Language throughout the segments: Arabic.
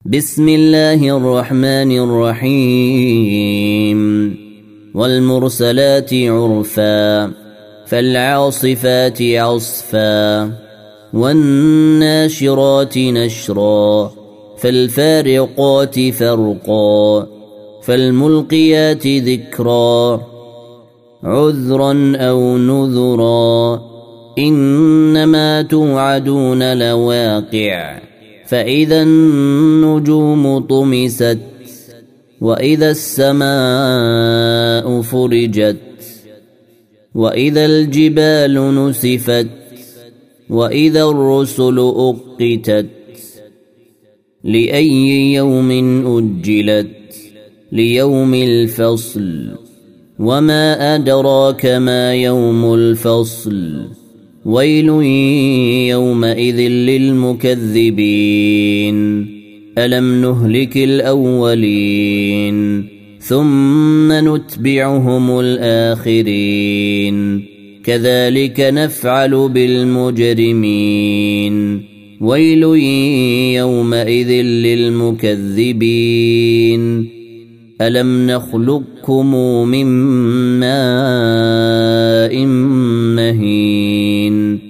بسم الله الرحمن الرحيم والمرسلات عرفا فالعاصفات عصفا والناشرات نشرا فالفارقات فرقا فالملقيات ذكرا عذرا أو نذرا إنما توعدون لواقع فإذا النجوم طمست وإذا السماء فرجت وإذا الجبال نسفت وإذا الرسل أقتت لأي يوم أجلت ليوم الفصل وما أدراك ما يوم الفصل ويل يومئذ للمكذبين ألم نهلك الأولين ثم نتبعهم الآخرين كذلك نفعل بالمجرمين ويل يومئذ للمكذبين ألم نخلقكم من ماء مهين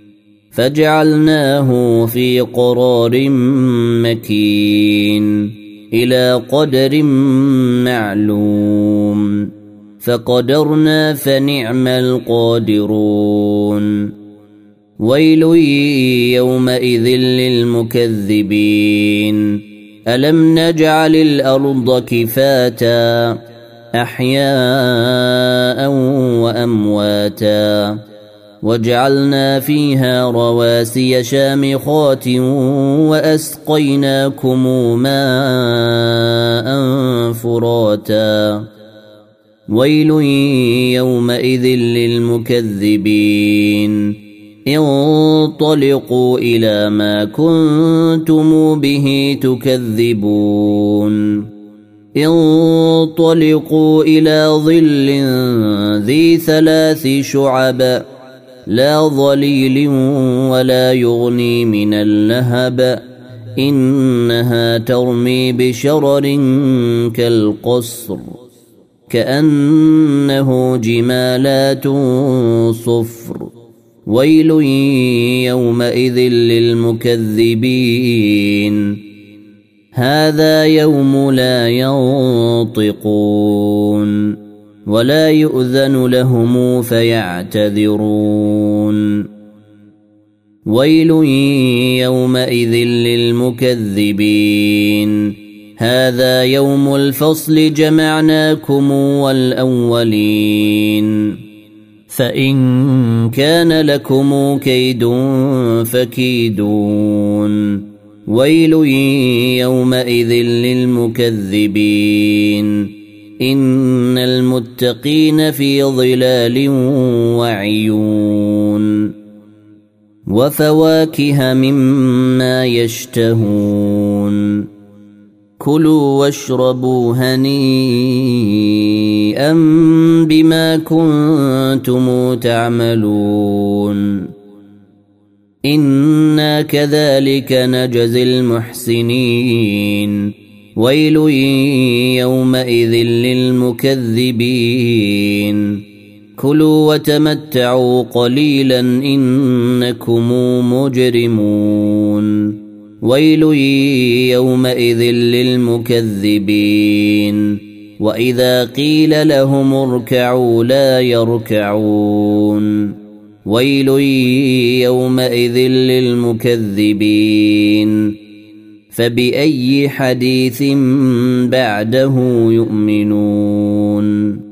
فجعلناه في قرار مكين إلى قدر معلوم فقدرنا فنعم القادرون ويل يومئذ للمكذبين ألم نجعل الأرض كفاتا أحياء وأمواتا وجعلنا فيها رواسي شامخات وأسقيناكم ماء فراتا ويل يومئذ للمكذبين انطلقوا إلى ما كنتم به تكذبون انطلقوا إلى ظل ذي 3 شعب لا ظليل ولا يغني من اللهب إنها ترمي بشرر كالقصر كأنه جمالات صفر ويل يومئذ للمكذبين هذا يوم لا ينطقون ولا يؤذن لهم فيعتذرون ويل يومئذ للمكذبين هذا يوم الفصل جمعناكم والأولين فإن كان لكم كيد فكيدون ويل يومئذ للمكذبين إن المتقين في ظلال وعيون وفواكه مما يشتهون كلوا واشربوا هنيئا بما كنتم تعملون إنا كذلك نجزي المحسنين ويل يومئذ للمكذبين كلوا وتمتعوا قليلا إنكم مجرمون ويل يومئذ للمكذبين وإذا قيل لهم اركعوا لا يركعون ويل يومئذ للمكذبين فبأي حديث بعده يؤمنون